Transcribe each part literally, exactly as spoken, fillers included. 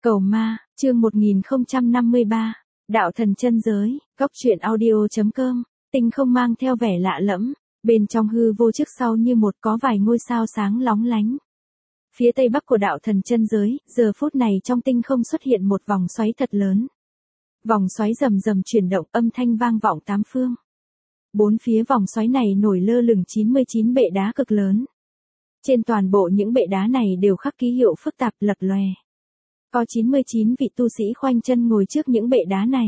Cầu ma, chương một nghìn không trăm năm mươi ba, đạo thần chân giới, góc truyện audio.com, tinh không mang theo vẻ lạ lẫm, bên trong hư vô trước sau như một có vài ngôi sao sáng lóng lánh. Phía tây bắc của đạo thần chân giới, giờ phút này trong tinh không xuất hiện một vòng xoáy thật lớn. Vòng xoáy rầm rầm chuyển động, âm thanh vang vọng tám phương. Bốn phía vòng xoáy này nổi lơ lửng chín mươi chín bệ đá cực lớn. Trên toàn bộ những bệ đá này đều khắc ký hiệu phức tạp lập lòe. Có chín mươi chín vị tu sĩ khoanh chân ngồi trước những bệ đá này.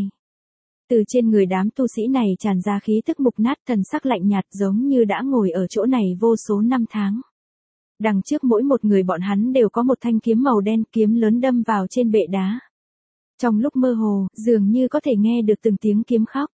Từ trên người đám tu sĩ này tràn ra khí tức mục nát, thần sắc lạnh nhạt, giống như đã ngồi ở chỗ này vô số năm tháng. Đằng trước mỗi một người bọn hắn đều có một thanh kiếm màu đen, kiếm lớn đâm vào trên bệ đá. Trong lúc mơ hồ, dường như có thể nghe được từng tiếng kiếm khóc.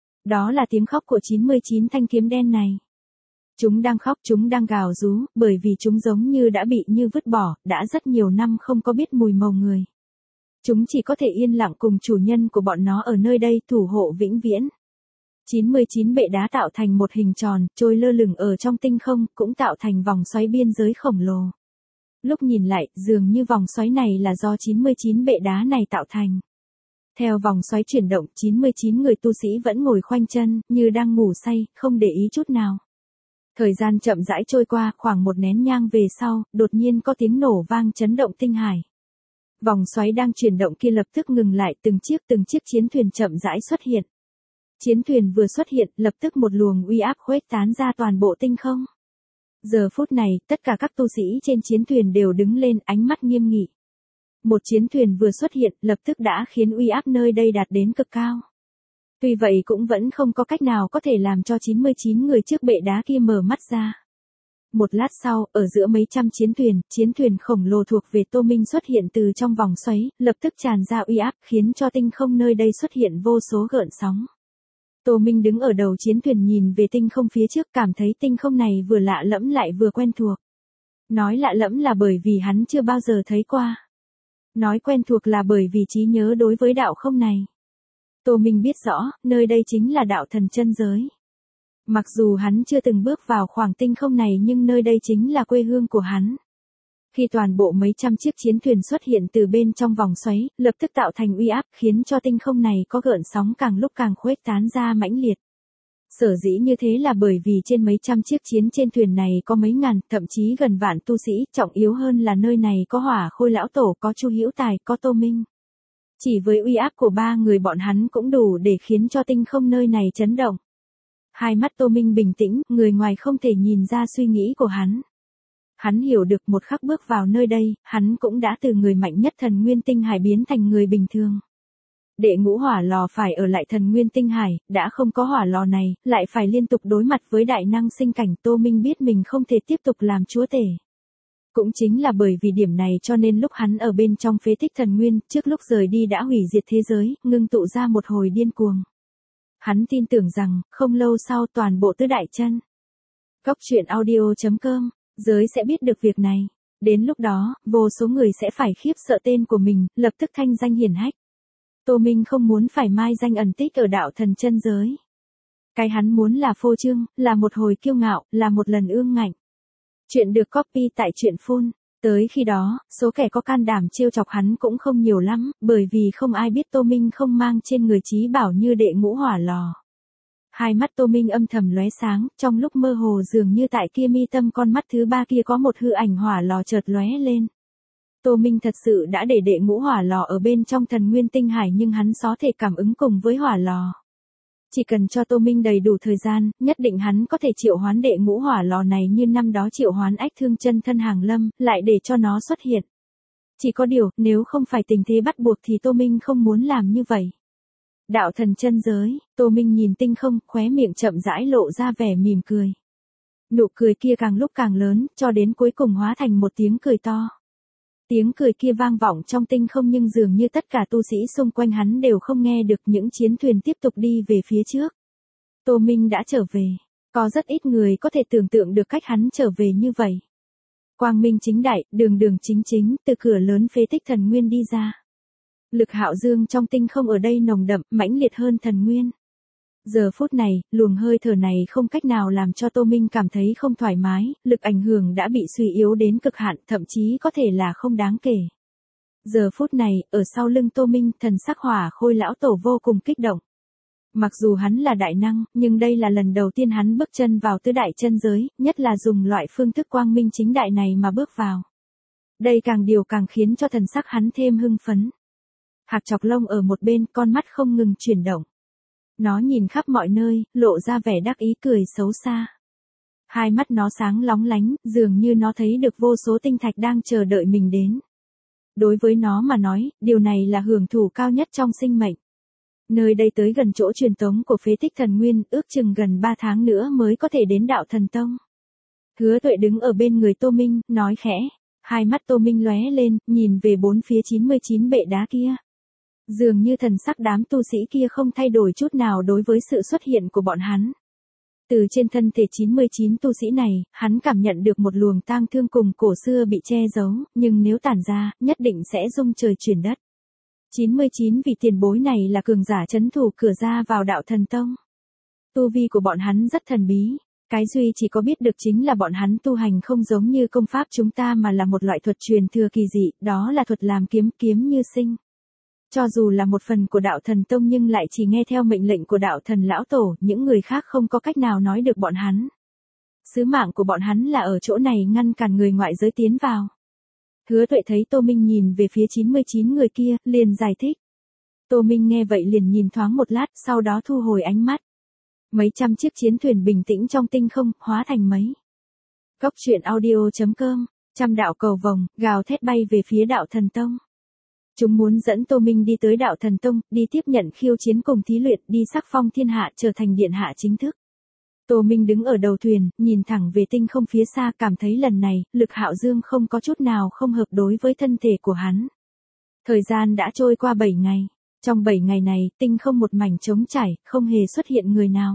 Đó là tiếng khóc của chín mươi chín thanh kiếm đen này. Chúng đang khóc, chúng đang gào rú, bởi vì chúng giống như đã bị như vứt bỏ, đã rất nhiều năm không có biết mùi màu người. Chúng chỉ có thể yên lặng cùng chủ nhân của bọn nó ở nơi đây thủ hộ vĩnh viễn. chín mươi chín bệ đá tạo thành một hình tròn, trôi lơ lửng ở trong tinh không, cũng tạo thành vòng xoáy biên giới khổng lồ. Lúc nhìn lại, dường như vòng xoáy này là do chín mươi chín bệ đá này tạo thành. Theo vòng xoáy chuyển động, chín mươi chín người tu sĩ vẫn ngồi khoanh chân, như đang ngủ say, không để ý chút nào. Thời gian chậm rãi trôi qua, khoảng một nén nhang về sau, đột nhiên có tiếng nổ vang chấn động tinh hải. Vòng xoáy đang chuyển động kia lập tức ngừng lại, từng chiếc từng chiếc chiến thuyền chậm rãi xuất hiện. Chiến thuyền vừa xuất hiện, lập tức một luồng uy áp khuếch tán ra toàn bộ tinh không. Giờ phút này, tất cả các tu sĩ trên chiến thuyền đều đứng lên, ánh mắt nghiêm nghị. Một chiến thuyền vừa xuất hiện, lập tức đã khiến uy áp nơi đây đạt đến cực cao. Tuy vậy cũng vẫn không có cách nào có thể làm cho chín mươi chín người trước bệ đá kia mở mắt ra. Một lát sau, ở giữa mấy trăm chiến thuyền, chiến thuyền khổng lồ thuộc về Tô Minh xuất hiện từ trong vòng xoáy, lập tức tràn ra uy áp, khiến cho tinh không nơi đây xuất hiện vô số gợn sóng. Tô Minh đứng ở đầu chiến thuyền nhìn về tinh không phía trước, cảm thấy tinh không này vừa lạ lẫm lại vừa quen thuộc. Nói lạ lẫm là bởi vì hắn chưa bao giờ thấy qua. Nói quen thuộc là bởi vì trí nhớ đối với đạo không này. Tô Minh biết rõ, nơi đây chính là đạo thần chân giới. Mặc dù hắn chưa từng bước vào khoảng tinh không này nhưng nơi đây chính là quê hương của hắn. Khi toàn bộ mấy trăm chiếc chiến thuyền xuất hiện từ bên trong vòng xoáy, lập tức tạo thành uy áp, khiến cho tinh không này có gợn sóng càng lúc càng khuếch tán ra mãnh liệt. Sở dĩ như thế là bởi vì trên mấy trăm chiếc chiến trên thuyền này có mấy ngàn, thậm chí gần vạn tu sĩ, trọng yếu hơn là nơi này có Hỏa Khôi lão tổ, có Chu Hữu Tài, có Tô Minh. Chỉ với uy áp của ba người bọn hắn cũng đủ để khiến cho tinh không nơi này chấn động. Hai mắt Tô Minh bình tĩnh, người ngoài không thể nhìn ra suy nghĩ của hắn. Hắn hiểu được một khắc bước vào nơi đây, hắn cũng đã từ người mạnh nhất thần nguyên tinh hải biến thành người bình thường. Đệ ngũ hỏa lò phải ở lại thần nguyên tinh hải, đã không có hỏa lò này, lại phải liên tục đối mặt với đại năng sinh cảnh. Tô Minh biết mình không thể tiếp tục làm chúa tể. Cũng chính là bởi vì điểm này cho nên lúc hắn ở bên trong phế tích thần nguyên, trước lúc rời đi đã hủy diệt thế giới, ngưng tụ ra một hồi điên cuồng. Hắn tin tưởng rằng, không lâu sau toàn bộ tứ đại chân. Góc truyện audio.com, giới sẽ biết được việc này. Đến lúc đó, vô số người sẽ phải khiếp sợ tên của mình, lập tức thanh danh hiển hách. Tô Minh không muốn phải mai danh ẩn tích ở đạo thần chân giới. Cái hắn muốn là phô trương, là một hồi kiêu ngạo, là một lần ương ngạnh. Chuyện được copy tại truyện phun. Tới khi đó, số kẻ có can đảm trêu chọc hắn cũng không nhiều lắm, bởi vì không ai biết Tô Minh không mang trên người chí bảo như đệ ngũ hỏa lò. Hai mắt Tô Minh âm thầm lóe sáng, trong lúc mơ hồ dường như tại kia mi tâm con mắt thứ ba kia có một hư ảnh hỏa lò chợt lóe lên. Tô Minh thật sự đã để đệ ngũ hỏa lò ở bên trong thần nguyên tinh hải nhưng hắn có thể cảm ứng cùng với hỏa lò. Chỉ cần cho Tô Minh đầy đủ thời gian, nhất định hắn có thể triệu hoán đệ ngũ hỏa lò này như năm đó triệu hoán ách thương chân thân hàng lâm, lại để cho nó xuất hiện. Chỉ có điều, nếu không phải tình thế bắt buộc thì Tô Minh không muốn làm như vậy. Đạo thần chân giới, Tô Minh nhìn tinh không, khóe miệng chậm rãi lộ ra vẻ mỉm cười. Nụ cười kia càng lúc càng lớn, cho đến cuối cùng hóa thành một tiếng cười to. Tiếng cười kia vang vọng trong tinh không nhưng dường như tất cả tu sĩ xung quanh hắn đều không nghe được. Những chiến thuyền tiếp tục đi về phía trước. Tô Minh đã trở về. Có rất ít người có thể tưởng tượng được cách hắn trở về như vậy. Quang minh chính đại, đường đường chính chính, từ cửa lớn phế tích thần nguyên đi ra. Lực hạo dương trong tinh không ở đây nồng đậm, mãnh liệt hơn thần nguyên. Giờ phút này, luồng hơi thở này không cách nào làm cho Tô Minh cảm thấy không thoải mái, lực ảnh hưởng đã bị suy yếu đến cực hạn, thậm chí có thể là không đáng kể. Giờ phút này, ở sau lưng Tô Minh, thần sắc Hỏa Khôi lão tổ vô cùng kích động. Mặc dù hắn là đại năng, nhưng đây là lần đầu tiên hắn bước chân vào tứ đại chân giới, nhất là dùng loại phương thức quang minh chính đại này mà bước vào. Đây càng điều càng khiến cho thần sắc hắn thêm hưng phấn. Hạc chọc lông ở một bên, con mắt không ngừng chuyển động. Nó nhìn khắp mọi nơi, lộ ra vẻ đắc ý cười xấu xa. Hai mắt nó sáng lóng lánh, dường như nó thấy được vô số tinh thạch đang chờ đợi mình đến. Đối với nó mà nói, điều này là hưởng thụ cao nhất trong sinh mệnh. Nơi đây tới gần chỗ truyền tống của phế tích thần nguyên, ước chừng gần ba tháng nữa mới có thể đến đạo thần tông. Hứa Tuệ đứng ở bên người Tô Minh, nói khẽ. Hai mắt Tô Minh lóe lên, nhìn về bốn phía chín mươi chín bệ đá kia. Dường như thần sắc đám tu sĩ kia không thay đổi chút nào đối với sự xuất hiện của bọn hắn. Từ trên thân thể chín mươi chín tu sĩ này, hắn cảm nhận được một luồng tang thương cùng cổ xưa bị che giấu, nhưng nếu tản ra, nhất định sẽ rung trời chuyển đất. chín mươi chín vị tiền bối này là cường giả trấn thủ cửa ra vào đạo thần tông. Tu vi của bọn hắn rất thần bí, cái duy chỉ có biết được chính là bọn hắn tu hành không giống như công pháp chúng ta mà là một loại thuật truyền thừa kỳ dị, đó là thuật làm kiếm kiếm như sinh. Cho dù là một phần của đạo thần tông nhưng lại chỉ nghe theo mệnh lệnh của đạo thần lão tổ, những người khác không có cách nào nói được bọn hắn. Sứ mạng của bọn hắn là ở chỗ này ngăn cản người ngoại giới tiến vào. Hứa Tuệ thấy Tô Minh nhìn về phía chín mươi chín người kia, liền giải thích. Tô Minh nghe vậy liền nhìn thoáng một lát, sau đó thu hồi ánh mắt. Mấy trăm chiếc chiến thuyền bình tĩnh trong tinh không, hóa thành mấy. Cốc truyện audio chấm com, trăm đạo cầu vồng, gào thét bay về phía đạo thần tông. Chúng muốn dẫn Tô Minh đi tới đạo thần tông, đi tiếp nhận khiêu chiến cùng thí luyện, đi sắc phong thiên hạ trở thành điện hạ chính thức. Tô Minh đứng ở đầu thuyền, nhìn thẳng về tinh không phía xa, cảm thấy lần này, Lực Hạo Dương không có chút nào không hợp đối với thân thể của hắn. Thời gian đã trôi qua bảy ngày. Trong bảy ngày này, tinh không một mảnh trống trải, không hề xuất hiện người nào.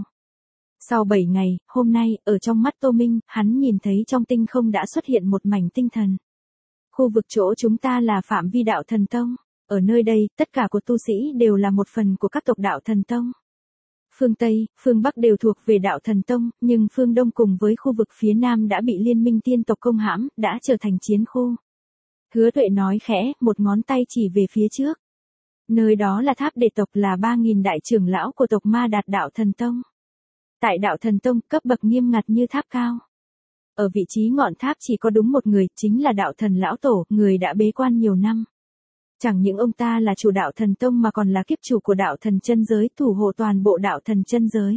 Sau bảy ngày, hôm nay, ở trong mắt Tô Minh, hắn nhìn thấy trong tinh không đã xuất hiện một mảnh tinh thần. Khu vực chỗ chúng ta là phạm vi đạo thần tông. Ở nơi đây, tất cả của tu sĩ đều là một phần của các tộc đạo thần tông. Phương Tây, phương Bắc đều thuộc về đạo thần tông, nhưng phương Đông cùng với khu vực phía Nam đã bị liên minh tiên tộc công hãm, đã trở thành chiến khu. Hứa Tuệ nói khẽ, một ngón tay chỉ về phía trước. Nơi đó là tháp đệ tộc, là ba nghìn đại trưởng lão của tộc Ma Đạt đạo thần tông. Tại đạo thần tông, cấp bậc nghiêm ngặt như tháp cao. Ở vị trí ngọn tháp chỉ có đúng một người, chính là đạo thần lão tổ, người đã bế quan nhiều năm. Chẳng những ông ta là chủ đạo thần tông mà còn là kiếp chủ của đạo thần chân giới, thủ hộ toàn bộ đạo thần chân giới.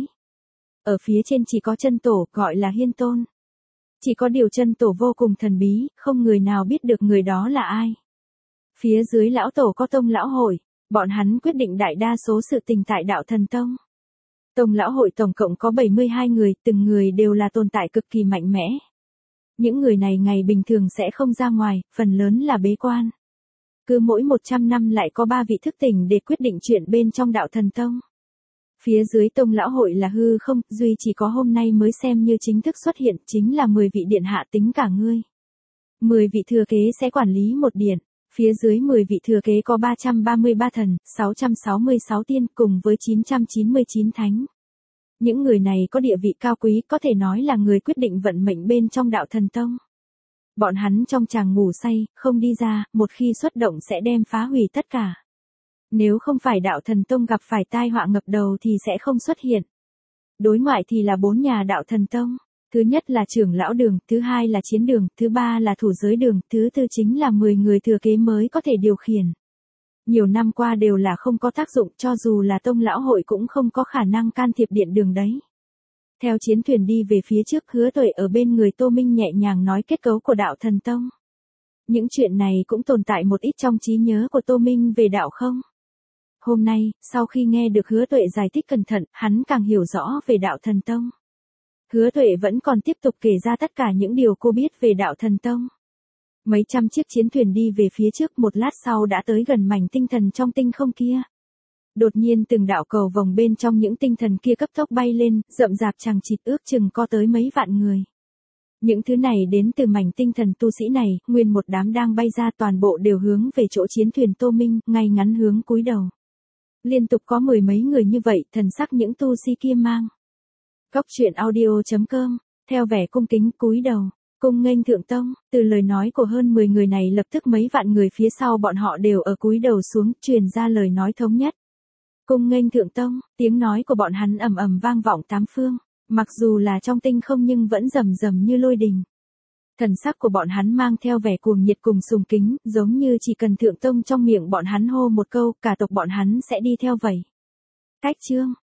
Ở phía trên chỉ có chân tổ, gọi là Hiên Tôn. Chỉ có điều chân tổ vô cùng thần bí, không người nào biết được người đó là ai. Phía dưới lão tổ có tông lão hội, bọn hắn quyết định đại đa số sự tình tại đạo thần tông. Tông lão hội tổng cộng có bảy mươi hai người, từng người đều là tồn tại cực kỳ mạnh mẽ. Những người này ngày bình thường sẽ không ra ngoài, phần lớn là bế quan. Cứ mỗi một trăm năm lại có ba vị thức tỉnh để quyết định chuyện bên trong đạo thần tông. Phía dưới tông lão hội là hư không, duy chỉ có hôm nay mới xem như chính thức xuất hiện, chính là mười vị điện hạ tính cả ngươi. mười vị thừa kế sẽ quản lý một điện. Phía dưới mười vị thừa kế có ba trăm ba mươi ba thần, sáu trăm sáu mươi sáu tiên cùng với chín trăm chín mươi chín thánh. Những người này có địa vị cao quý, có thể nói là người quyết định vận mệnh bên trong đạo thần tông. Bọn hắn trong tràng ngủ say, không đi ra, một khi xuất động sẽ đem phá hủy tất cả. Nếu không phải đạo thần tông gặp phải tai họa ngập đầu thì sẽ không xuất hiện. Đối ngoại thì là bốn nhà đạo thần tông. Thứ nhất là trưởng lão đường, thứ hai là chiến đường, thứ ba là thủ giới đường, thứ tư chính là mười người thừa kế mới có thể điều khiển. Nhiều năm qua đều là không có tác dụng, cho dù là tông lão hội cũng không có khả năng can thiệp điện đường đấy. Theo chiến thuyền đi về phía trước, Hứa Tuệ ở bên người Tô Minh nhẹ nhàng nói kết cấu của đạo thần tông. Những chuyện này cũng tồn tại một ít trong trí nhớ của Tô Minh về đạo không. Hôm nay, sau khi nghe được Hứa Tuệ giải thích cẩn thận, hắn càng hiểu rõ về đạo thần tông. Hứa Tuệ vẫn còn tiếp tục kể ra tất cả những điều cô biết về đạo thần tông. Mấy trăm chiếc chiến thuyền đi về phía trước, một lát sau đã tới gần mảnh tinh thần trong tinh không kia. Đột nhiên từng đạo cầu vòng bên trong những tinh thần kia cấp tốc bay lên, rậm rạp chằng chịt, ước chừng có tới mấy vạn người. Những thứ này đến từ mảnh tinh thần tu sĩ này, nguyên một đám đang bay ra, toàn bộ đều hướng về chỗ chiến thuyền Tô Minh, ngay ngắn hướng cúi đầu. Liên tục có mười mấy người như vậy, thần sắc những tu sĩ kia mang. Cốc truyện audio chấm com, theo vẻ cung kính cúi đầu. Cung nghênh thượng tông, từ lời nói của hơn mười người này lập tức mấy vạn người phía sau bọn họ đều ở cúi đầu xuống, truyền ra lời nói thống nhất. Cung nghênh thượng tông, tiếng nói của bọn hắn ầm ầm vang vọng tám phương, mặc dù là trong tinh không nhưng vẫn rầm rầm như lôi đình. Thần sắc của bọn hắn mang theo vẻ cuồng nhiệt cùng sùng kính, giống như chỉ cần thượng tông trong miệng bọn hắn hô một câu, cả tộc bọn hắn sẽ đi theo vậy. Cách chương